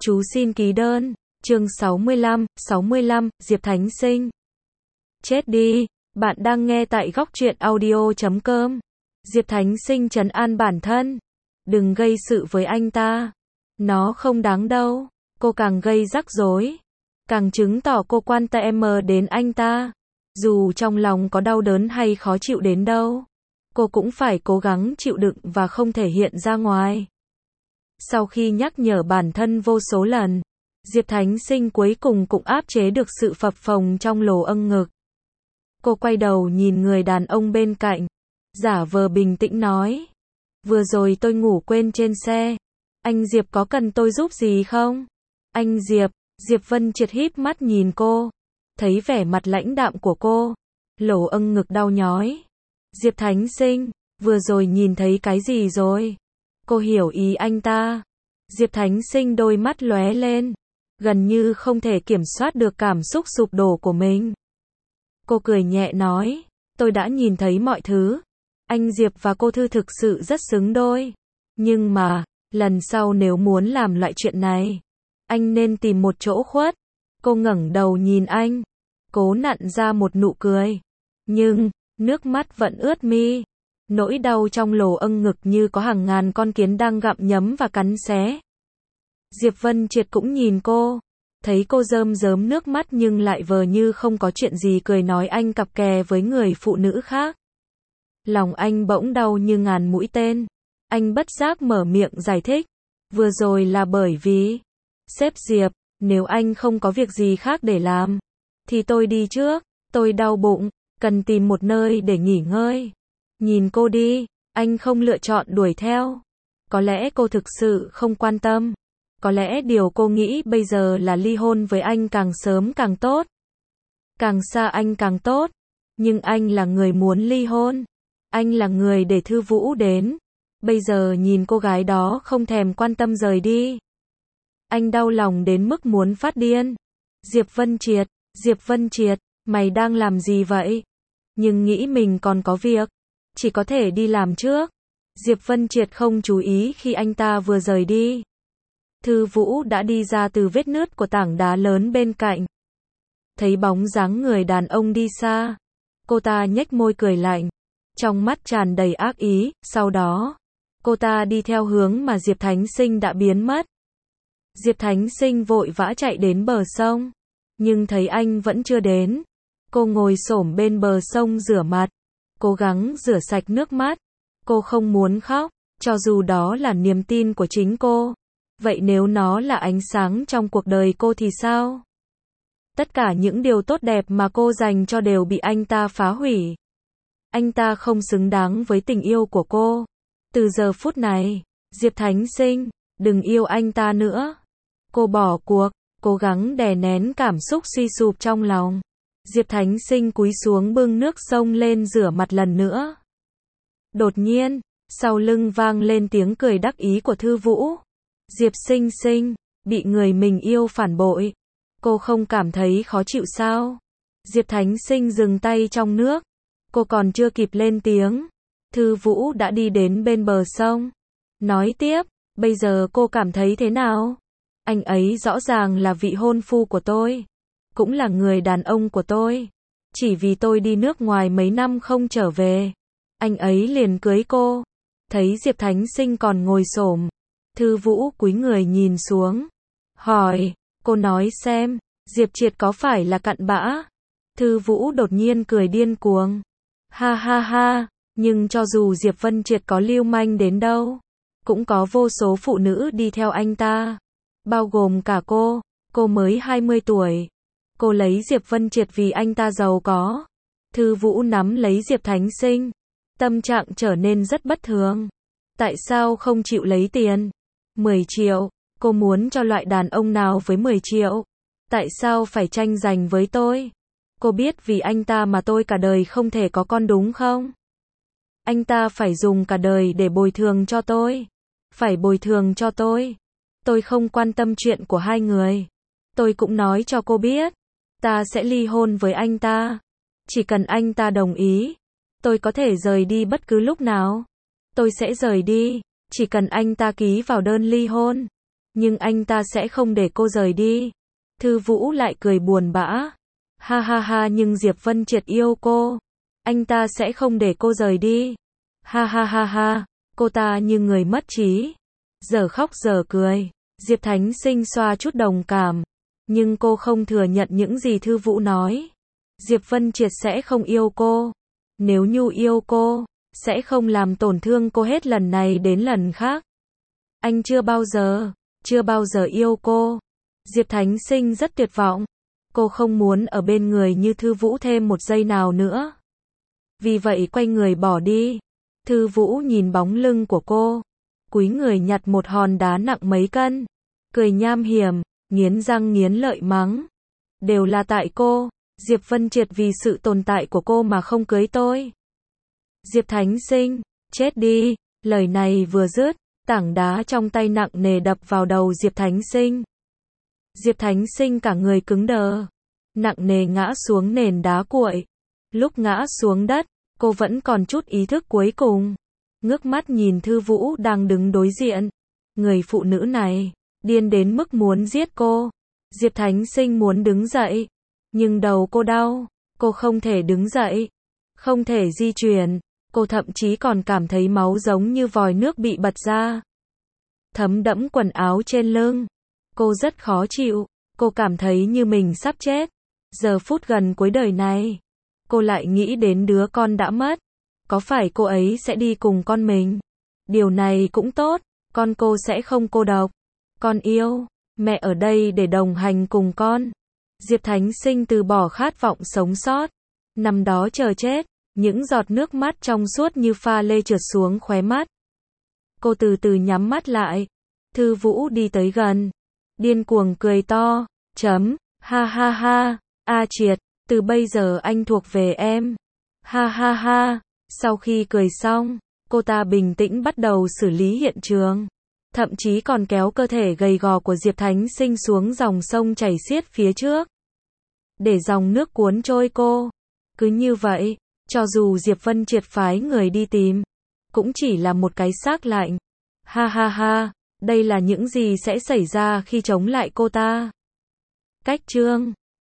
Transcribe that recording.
Chú xin ký đơn. Chương 65, Diệp Thánh Sinh. Chết đi, bạn đang nghe tại góc truyện audio.com. Diệp Thánh Sinh trấn an bản thân. Đừng gây sự với anh ta. Nó không đáng đâu. Cô càng gây rắc rối, càng chứng tỏ cô quan tâm đến anh ta. Dù trong lòng có đau đớn hay khó chịu đến đâu, cô cũng phải cố gắng chịu đựng và không thể hiện ra ngoài. Sau khi nhắc nhở bản thân vô số lần, Diệp Thánh Sinh cuối cùng cũng áp chế được sự phập phồng trong lồ âng ngực. Cô quay đầu nhìn người đàn ông bên cạnh, giả vờ bình tĩnh nói. Vừa rồi tôi ngủ quên trên xe. Anh Diệp có cần tôi giúp gì không? Anh Diệp, Diệp Vân Triệt híp mắt nhìn cô. Thấy vẻ mặt lãnh đạm của cô, lỗ âng ngực đau nhói. Diệp Thánh Sinh, vừa rồi nhìn thấy cái gì rồi? Cô hiểu ý anh ta. Diệp Thánh Sinh đôi mắt lóe lên, gần như không thể kiểm soát được cảm xúc sụp đổ của mình. Cô cười nhẹ nói, tôi đã nhìn thấy mọi thứ. Anh Diệp và cô Thư thực sự rất xứng đôi. Nhưng mà, lần sau nếu muốn làm loại chuyện này, anh nên tìm một chỗ khuất. Cô ngẩng đầu nhìn anh, cố nặn ra một nụ cười. Nhưng, nước mắt vẫn ướt mi. Nỗi đau trong lồ âng ngực như có hàng ngàn con kiến đang gặm nhấm và cắn xé. Diệp Vân Triệt cũng nhìn cô, thấy cô rơm rớm nước mắt nhưng lại vờ như không có chuyện gì cười nói anh cặp kè với người phụ nữ khác. Lòng anh bỗng đau như ngàn mũi tên. Anh bất giác mở miệng giải thích. Vừa rồi là bởi vì... Sếp Diệp, nếu anh không có việc gì khác để làm, thì tôi đi trước. Tôi đau bụng, cần tìm một nơi để nghỉ ngơi. Nhìn cô đi, anh không lựa chọn đuổi theo. Có lẽ cô thực sự không quan tâm. Có lẽ điều cô nghĩ bây giờ là ly hôn với anh càng sớm càng tốt. Càng xa anh càng tốt. Nhưng anh là người muốn ly hôn. Anh là người để Thư Vũ đến. Bây giờ nhìn cô gái đó không thèm quan tâm rời đi. Anh đau lòng đến mức muốn phát điên. Diệp Vân Triệt, mày đang làm gì vậy? Nhưng nghĩ mình còn có việc, chỉ có thể đi làm trước. Diệp Vân Triệt không chú ý khi anh ta vừa rời đi. Thư Vũ đã đi ra từ vết nứt của tảng đá lớn bên cạnh. Thấy bóng dáng người đàn ông đi xa, cô ta nhếch môi cười lạnh, trong mắt tràn đầy ác ý. Sau đó, cô ta đi theo hướng mà Diệp Thánh Sinh đã biến mất. Diệp Thánh Sinh vội vã chạy đến bờ sông, nhưng thấy anh vẫn chưa đến. Cô ngồi xổm bên bờ sông rửa mặt, cố gắng rửa sạch nước mắt. Cô không muốn khóc, cho dù đó là niềm tin của chính cô. Vậy nếu nó là ánh sáng trong cuộc đời cô thì sao? Tất cả những điều tốt đẹp mà cô dành cho đều bị anh ta phá hủy. Anh ta không xứng đáng với tình yêu của cô. Từ giờ phút này, Diệp Thánh Sinh, đừng yêu anh ta nữa. Cô bỏ cuộc, cố gắng đè nén cảm xúc suy sụp trong lòng. Diệp Thánh Sinh cúi xuống bưng nước sông lên rửa mặt lần nữa. Đột nhiên, sau lưng vang lên tiếng cười đắc ý của Thư Vũ. Diệp Sinh Sinh, bị người mình yêu phản bội. Cô không cảm thấy khó chịu sao? Diệp Thánh Sinh dừng tay trong nước. Cô còn chưa kịp lên tiếng, Thư Vũ đã đi đến bên bờ sông. Nói tiếp, bây giờ cô cảm thấy thế nào? Anh ấy rõ ràng là vị hôn phu của tôi, cũng là người đàn ông của tôi. Chỉ vì tôi đi nước ngoài mấy năm không trở về, anh ấy liền cưới cô. Thấy Diệp Thánh Sinh còn ngồi xổm, Thư Vũ cúi người nhìn xuống, hỏi, cô nói xem, Diệp Triệt có phải là cặn bã? Thư Vũ đột nhiên cười điên cuồng. Ha ha ha, nhưng cho dù Diệp Vân Triệt có lưu manh đến đâu, cũng có vô số phụ nữ đi theo anh ta, bao gồm cả cô mới 20 tuổi. Cô lấy Diệp Vân Triệt vì anh ta giàu có. Thư Vũ nắm lấy Diệp Thánh Sinh, tâm trạng trở nên rất bất thường. Tại sao không chịu lấy tiền? 10 triệu, cô muốn cho loại đàn ông nào với 10 triệu? Tại sao phải tranh giành với tôi? Cô biết vì anh ta mà tôi cả đời không thể có con đúng không? Anh ta phải dùng cả đời để bồi thường cho tôi. Phải bồi thường cho tôi. Tôi không quan tâm chuyện của hai người. Tôi cũng nói cho cô biết, ta sẽ ly hôn với anh ta. Chỉ cần anh ta đồng ý, tôi có thể rời đi bất cứ lúc nào. Tôi sẽ rời đi, chỉ cần anh ta ký vào đơn ly hôn. Nhưng anh ta sẽ không để cô rời đi. Thư Vũ lại cười buồn bã. Ha ha ha, nhưng Diệp Vân Triệt yêu cô. Anh ta sẽ không để cô rời đi. Ha ha ha ha, cô ta như người mất trí. Giờ khóc giờ cười. Diệp Thánh Sinh xoa chút đồng cảm. Nhưng cô không thừa nhận những gì Thư Vũ nói. Diệp Vân Triệt sẽ không yêu cô. Nếu Nhu yêu cô, sẽ không làm tổn thương cô hết lần này đến lần khác. Anh chưa bao giờ yêu cô. Diệp Thánh Sinh rất tuyệt vọng. Cô không muốn ở bên người như Thư Vũ thêm một giây nào nữa. Vì vậy quay người bỏ đi. Thư Vũ nhìn bóng lưng của cô, cúi người nhặt một hòn đá nặng mấy cân, cười nham hiểm, nghiến răng nghiến lợi mắng. Đều là tại cô, Diệp Vân Triệt vì sự tồn tại của cô mà không cưới tôi. Diệp Thánh Sinh, chết đi, lời này vừa dứt, tảng đá trong tay nặng nề đập vào đầu Diệp Thánh Sinh. Diệp Thánh Sinh cả người cứng đờ, nặng nề ngã xuống nền đá cuội. Lúc ngã xuống đất, cô vẫn còn chút ý thức cuối cùng. Ngước mắt nhìn Thư Vũ đang đứng đối diện. Người phụ nữ này, điên đến mức muốn giết cô. Diệp Thánh Sinh muốn đứng dậy, nhưng đầu cô đau, cô không thể đứng dậy, không thể di chuyển, cô thậm chí còn cảm thấy máu giống như vòi nước bị bật ra, thấm đẫm quần áo trên lưng. Cô rất khó chịu, cô cảm thấy như mình sắp chết. Giờ phút gần cuối đời này, cô lại nghĩ đến đứa con đã mất. Có phải cô ấy sẽ đi cùng con mình? Điều này cũng tốt, con cô sẽ không cô độc. Con yêu, mẹ ở đây để đồng hành cùng con. Diệp Thánh Sinh từ bỏ khát vọng sống sót, nằm đó chờ chết, những giọt nước mắt trong suốt như pha lê trượt xuống khóe mắt. Cô từ từ nhắm mắt lại. Thư Vũ đi tới gần, điên cuồng cười to, ha ha ha, A Triệt, từ bây giờ anh thuộc về em. Ha ha ha, sau khi cười xong, cô ta bình tĩnh bắt đầu xử lý hiện trường. Thậm chí còn kéo cơ thể gầy gò của Diệp Thánh Sinh xuống dòng sông chảy xiết phía trước, để dòng nước cuốn trôi cô. Cứ như vậy, cho dù Diệp Vân Triệt phái người đi tìm, cũng chỉ là một cái xác lạnh. Ha ha ha, đây là những gì sẽ xảy ra khi chống lại cô ta. Cách chương